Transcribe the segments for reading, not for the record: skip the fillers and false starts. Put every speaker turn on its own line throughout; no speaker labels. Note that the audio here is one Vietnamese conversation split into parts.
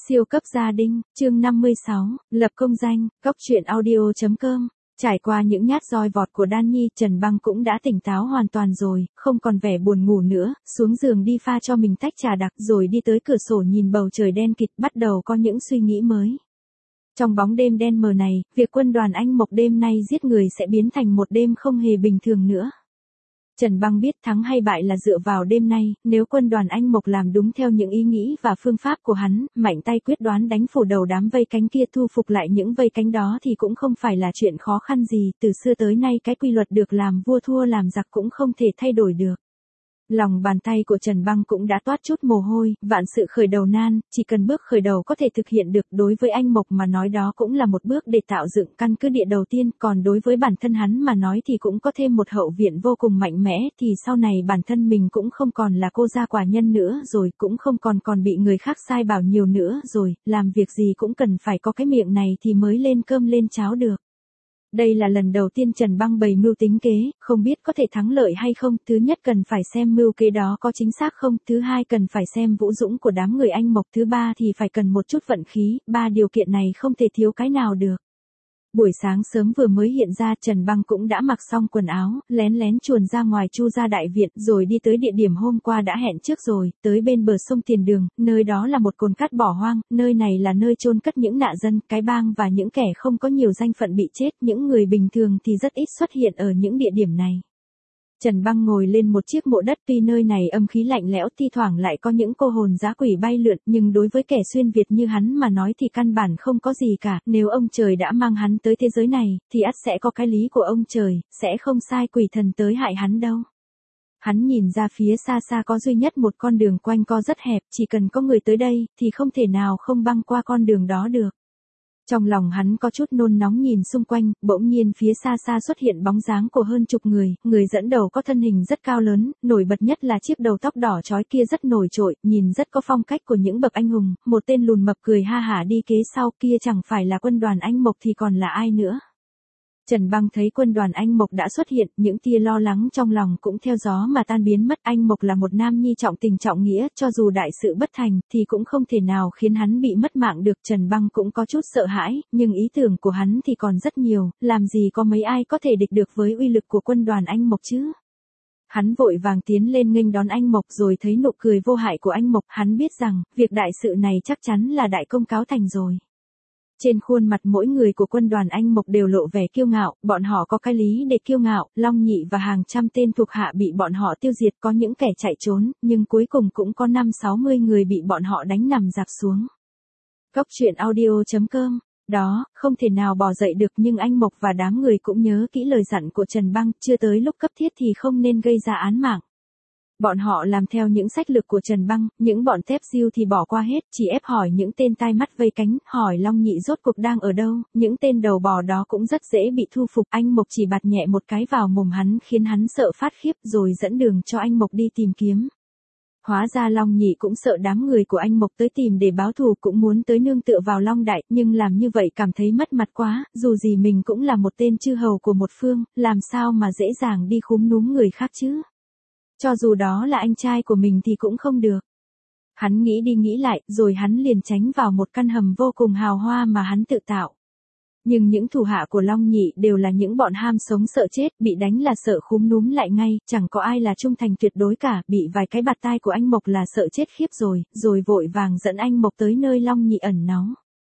Siêu cấp gia đình, chương 56, lập công danh, góc truyện audio.com. Trải qua những nhát roi vọt của Đan Nhi, Trần Băng cũng đã tỉnh táo hoàn toàn rồi, không còn vẻ buồn ngủ nữa, xuống giường đi pha cho mình tách trà đặc rồi đi tới cửa sổ nhìn bầu trời đen kịt, bắt đầu có những suy nghĩ mới. Trong bóng đêm đen mờ này, việc quân đoàn Anh Mộc đêm nay giết người sẽ biến thành một đêm không hề bình thường nữa. Trần Băng biết thắng hay bại là dựa vào đêm nay, nếu quân đoàn Anh Mộc làm đúng theo những ý nghĩ và phương pháp của hắn, mạnh tay quyết đoán đánh phủ đầu đám vây cánh kia, thu phục lại những vây cánh đó thì cũng không phải là chuyện khó khăn gì, từ xưa tới nay cái quy luật được làm vua thua làm giặc cũng không thể thay đổi được. Lòng bàn tay của Trần Băng cũng đã toát chút mồ hôi, vạn sự khởi đầu nan, chỉ cần bước khởi đầu có thể thực hiện được, đối với Anh Mộc mà nói đó cũng là một bước để tạo dựng căn cứ địa đầu tiên, còn đối với bản thân hắn mà nói thì cũng có thêm một hậu viện vô cùng mạnh mẽ, thì sau này bản thân mình cũng không còn là cô gia quả nhân nữa rồi, cũng không còn bị người khác sai bảo nhiều nữa rồi, làm việc gì cũng cần phải có cái miệng này thì mới lên cơm lên cháo được. Đây là lần đầu tiên Trần Băng bày mưu tính kế, không biết có thể thắng lợi hay không, thứ nhất cần phải xem mưu kế đó có chính xác không, thứ hai cần phải xem vũ dũng của đám người Anh Mộc, thứ ba thì phải cần một chút vận khí, ba điều kiện này không thể thiếu cái nào được. Buổi sáng sớm vừa mới hiện ra, Trần Băng cũng đã mặc xong quần áo, lén lén chuồn ra ngoài Chu gia đại viện, rồi đi tới địa điểm hôm qua đã hẹn trước rồi, tới bên bờ sông Tiền Đường, nơi đó là một cồn cát bỏ hoang, nơi này là nơi chôn cất những nạn dân, cái bang và những kẻ không có nhiều danh phận bị chết, những người bình thường thì rất ít xuất hiện ở những địa điểm này. Trần Băng ngồi lên một chiếc mộ đất, tuy nơi này âm khí lạnh lẽo, thi thoảng lại có những cô hồn dã quỷ bay lượn, nhưng đối với kẻ xuyên Việt như hắn mà nói thì căn bản không có gì cả, nếu ông trời đã mang hắn tới thế giới này, thì ắt sẽ có cái lý của ông trời, sẽ không sai quỷ thần tới hại hắn đâu. Hắn nhìn ra phía xa xa có duy nhất một con đường quanh co rất hẹp, chỉ cần có người tới đây, thì không thể nào không băng qua con đường đó được. Trong lòng hắn có chút nôn nóng nhìn xung quanh, bỗng nhiên phía xa xa xuất hiện bóng dáng của hơn chục người, người dẫn đầu có thân hình rất cao lớn, nổi bật nhất là chiếc đầu tóc đỏ chói kia rất nổi trội, nhìn rất có phong cách của những bậc anh hùng, một tên lùn mập cười ha hả đi kế sau, kia chẳng phải là quân đoàn Anh Mộc thì còn là ai nữa. Trần Băng thấy quân đoàn Anh Mộc đã xuất hiện, những tia lo lắng trong lòng cũng theo gió mà tan biến mất. Anh Mộc là một nam nhi trọng tình trọng nghĩa, cho dù đại sự bất thành, thì cũng không thể nào khiến hắn bị mất mạng được. Trần Băng cũng có chút sợ hãi, nhưng ý tưởng của hắn thì còn rất nhiều, làm gì có mấy ai có thể địch được với uy lực của quân đoàn Anh Mộc chứ. Hắn vội vàng tiến lên nghênh đón anh Mộc, rồi thấy nụ cười vô hại của anh Mộc, hắn biết rằng, việc đại sự này chắc chắn là đại công cáo thành rồi. Trên khuôn mặt mỗi người của quân đoàn Anh Mộc đều lộ vẻ kiêu ngạo, bọn họ có cái lý để kiêu ngạo, Long Nhị và hàng trăm tên thuộc hạ bị bọn họ tiêu diệt, có những kẻ chạy trốn, nhưng cuối cùng cũng có 50-60 người bị bọn họ đánh nằm rạp xuống. Góc truyện audio.com. Đó, không thể nào bỏ dậy được, nhưng anh Mộc và đám người cũng nhớ kỹ lời dặn của Trần Băng, chưa tới lúc cấp thiết thì không nên gây ra án mạng. Bọn họ làm theo những sách lược của Trần Băng, những bọn tép diêu thì bỏ qua hết, chỉ ép hỏi những tên tai mắt vây cánh, hỏi Long Nhị rốt cuộc đang ở đâu, những tên đầu bò đó cũng rất dễ bị thu phục. Anh Mộc chỉ bạt nhẹ một cái vào mồm hắn khiến hắn sợ phát khiếp, rồi dẫn đường cho anh Mộc đi tìm kiếm. Hóa ra Long Nhị cũng sợ đám người của anh Mộc tới tìm để báo thù, cũng muốn tới nương tựa vào Long Đại, nhưng làm như vậy cảm thấy mất mặt quá, dù gì mình cũng là một tên chư hầu của một phương, làm sao mà dễ dàng đi khúm núm người khác chứ. Cho dù đó là anh trai của mình thì cũng không được. Hắn nghĩ đi nghĩ lại, rồi hắn liền tránh vào một căn hầm vô cùng hào hoa mà hắn tự tạo. Nhưng những thủ hạ của Long Nhị đều là những bọn ham sống sợ chết, bị đánh là sợ khúm núm lại ngay, chẳng có ai là trung thành tuyệt đối cả, bị vài cái bạt tai của anh Mộc là sợ chết khiếp rồi vội vàng dẫn anh Mộc tới nơi Long Nhị ẩn náu.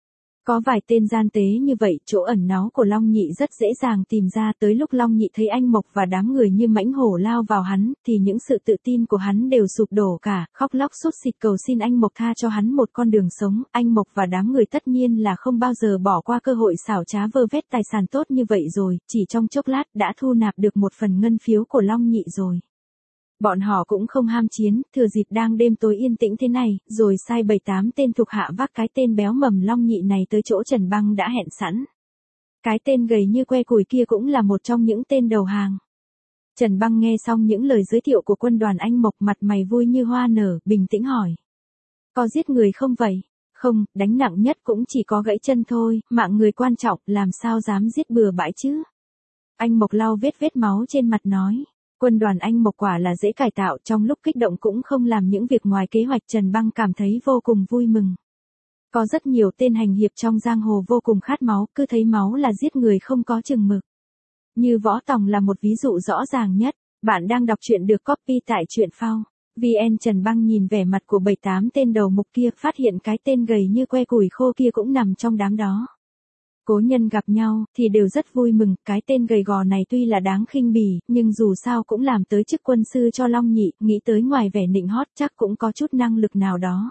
Có vài tên gian tế như vậy, chỗ ẩn náu của Long Nhị rất dễ dàng tìm ra, tới lúc Long Nhị thấy anh Mộc và đám người như mãnh hổ lao vào hắn, thì những sự tự tin của hắn đều sụp đổ cả, khóc lóc sút xịt cầu xin anh Mộc tha cho hắn một con đường sống. Anh Mộc và đám người tất nhiên là không bao giờ bỏ qua cơ hội xảo trá vơ vét tài sản tốt như vậy rồi, chỉ trong chốc lát đã thu nạp được một phần ngân phiếu của Long Nhị rồi. Bọn họ cũng không ham chiến, thừa dịp đang đêm tối yên tĩnh thế này, rồi sai 7-8 tên thuộc hạ vác cái tên béo mầm Long Nhị này tới chỗ Trần Băng đã hẹn sẵn. Cái tên gầy như que củi kia cũng là một trong những tên đầu hàng. Trần Băng nghe xong những lời giới thiệu của quân đoàn Anh Mộc, mặt mày vui như hoa nở, bình tĩnh hỏi. Có giết người không vậy? Không, đánh nặng nhất cũng chỉ có gãy chân thôi, mạng người quan trọng, làm sao dám giết bừa bãi chứ? Anh Mộc lau vết máu trên mặt nói. Quân đoàn Anh Mộc quả là dễ cải tạo, trong lúc kích động cũng không làm những việc ngoài kế hoạch. Trần Băng cảm thấy vô cùng vui mừng. Có rất nhiều tên hành hiệp trong giang hồ vô cùng khát máu, cứ thấy máu là giết người không có chừng mực. Như Võ Tòng là một ví dụ rõ ràng nhất. Bạn đang đọc truyện được copy tại truyện phao. VN. Trần Băng nhìn vẻ mặt của 7-8 tên đầu mục kia, phát hiện cái tên gầy như que củi khô kia cũng nằm trong đám đó. Cố nhân gặp nhau thì đều rất vui mừng, cái tên gầy gò này tuy là đáng khinh bỉ, nhưng dù sao cũng làm tới chức quân sư cho Long Nhị, nghĩ tới ngoài vẻ nịnh hót chắc cũng có chút năng lực nào đó.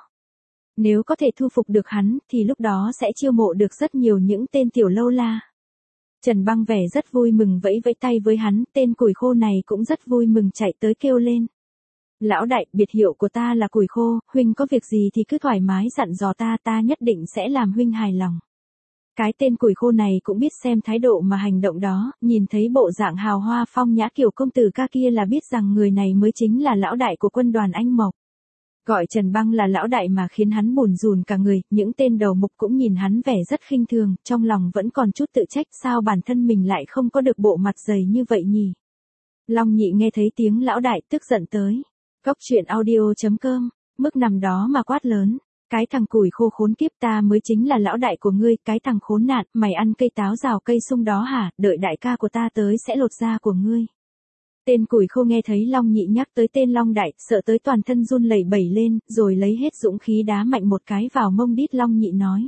Nếu có thể thu phục được hắn thì lúc đó sẽ chiêu mộ được rất nhiều những tên tiểu lâu la. Trần Băng vẻ rất vui mừng vẫy vẫy tay với hắn, tên củi khô này cũng rất vui mừng chạy tới kêu lên. Lão đại, biệt hiệu của ta là củi khô, huynh có việc gì thì cứ thoải mái dặn dò ta, ta nhất định sẽ làm huynh hài lòng. Cái tên củi khô này cũng biết xem thái độ mà hành động đó, nhìn thấy bộ dạng hào hoa phong nhã kiểu công tử ca kia là biết rằng người này mới chính là lão đại của quân đoàn Anh Mộc. Gọi Trần Băng là lão đại mà khiến hắn bủn rủn cả người, những tên đầu mục cũng nhìn hắn vẻ rất khinh thường, trong lòng vẫn còn chút tự trách sao bản thân mình lại không có được bộ mặt dày như vậy nhỉ. Long Nhị nghe thấy tiếng lão đại tức giận tới. Góc truyện audio.com, mức nằm đó mà quát lớn. Cái thằng củi khô khốn kiếp, ta mới chính là lão đại của ngươi, cái thằng khốn nạn, mày ăn cây táo rào cây sung đó hả, đợi đại ca của ta tới sẽ lột da của ngươi. Tên củi khô nghe thấy Long Nhị nhắc tới tên Long Đại, sợ tới toàn thân run lẩy bẩy lên, rồi lấy hết dũng khí đá mạnh một cái vào mông đít Long Nhị nói.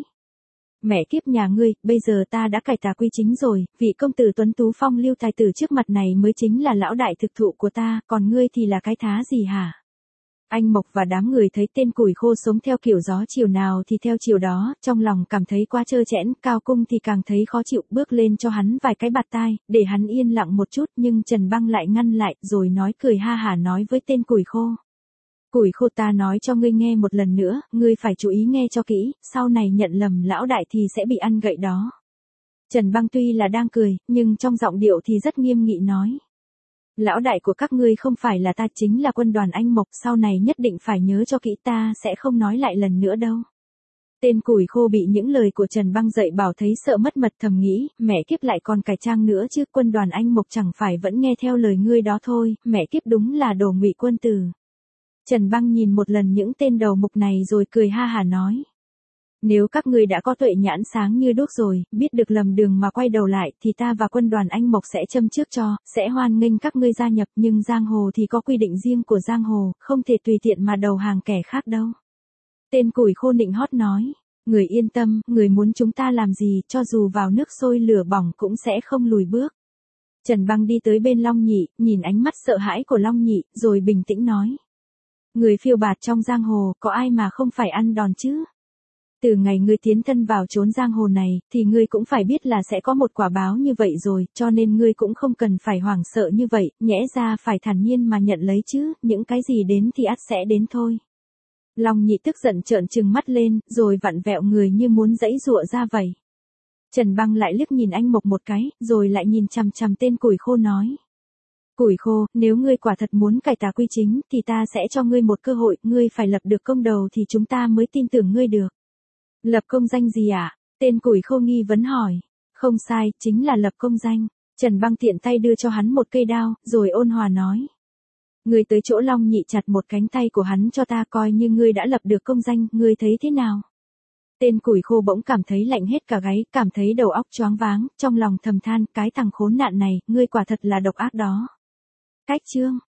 Mẹ kiếp nhà ngươi, bây giờ ta đã cải tà quy chính rồi, vị công tử tuấn tú phong lưu tài tử trước mặt này mới chính là lão đại thực thụ của ta, còn ngươi thì là cái thá gì hả? Anh Mộc và đám người thấy tên củi khô sống theo kiểu gió chiều nào thì theo chiều đó, trong lòng cảm thấy quá trơ trẽn, Cao Cung thì càng thấy khó chịu, bước lên cho hắn vài cái bạt tai, để hắn yên lặng một chút, nhưng Trần Băng lại ngăn lại, rồi nói cười ha hả nói với tên củi khô. Củi khô, ta nói cho ngươi nghe một lần nữa, ngươi phải chú ý nghe cho kỹ, sau này nhận lầm lão đại thì sẽ bị ăn gậy đó. Trần Băng tuy là đang cười, nhưng trong giọng điệu thì rất nghiêm nghị nói. Lão đại của các ngươi không phải là ta, chính là quân đoàn Anh Mộc, sau này nhất định phải nhớ cho kỹ, ta sẽ không nói lại lần nữa đâu. Tên củi khô bị những lời của Trần Băng dạy bảo thấy sợ mất mật, thầm nghĩ, mẹ kiếp lại còn cải trang nữa chứ, quân đoàn Anh Mộc chẳng phải vẫn nghe theo lời ngươi đó thôi, mẹ kiếp đúng là đồ ngụy quân tử. Trần Băng nhìn một lần những tên đầu mục này rồi cười ha hả nói. Nếu các ngươi đã có tuệ nhãn sáng như đuốc rồi, biết được lầm đường mà quay đầu lại, thì ta và quân đoàn Anh Mộc sẽ châm trước cho, sẽ hoan nghênh các ngươi gia nhập, nhưng giang hồ thì có quy định riêng của giang hồ, không thể tùy tiện mà đầu hàng kẻ khác đâu. Tên củi khô nịnh hót nói, người yên tâm, người muốn chúng ta làm gì, cho dù vào nước sôi lửa bỏng cũng sẽ không lùi bước. Trần Băng đi tới bên Long Nhị, nhìn ánh mắt sợ hãi của Long Nhị, rồi bình tĩnh nói. Người phiêu bạt trong giang hồ, có ai mà không phải ăn đòn chứ? Từ ngày ngươi tiến thân vào chốn giang hồ này, thì ngươi cũng phải biết là sẽ có một quả báo như vậy rồi, cho nên ngươi cũng không cần phải hoảng sợ như vậy, nhẽ ra phải thản nhiên mà nhận lấy chứ, những cái gì đến thì ắt sẽ đến thôi. Long Nhị tức giận trợn trừng mắt lên, rồi vặn vẹo người như muốn giãy giụa ra vậy. Trần Băng lại liếc nhìn anh Mộc một cái, rồi lại nhìn chằm chằm tên củi khô nói. Củi khô, nếu ngươi quả thật muốn cải tà quy chính, thì ta sẽ cho ngươi một cơ hội, ngươi phải lập được công đầu thì chúng ta mới tin tưởng ngươi được. Lập công danh gì ạ? Tên củi khô nghi vấn hỏi. Không sai, chính là lập công danh. Trần Băng tiện tay đưa cho hắn một cây đao, rồi ôn hòa nói. Ngươi tới chỗ Long Nhị chặt một cánh tay của hắn cho ta, coi như ngươi đã lập được công danh, ngươi thấy thế nào? Tên củi khô bỗng cảm thấy lạnh hết cả gáy, cảm thấy đầu óc choáng váng, trong lòng thầm than, cái thằng khốn nạn này, ngươi quả thật là độc ác đó. Cách chương.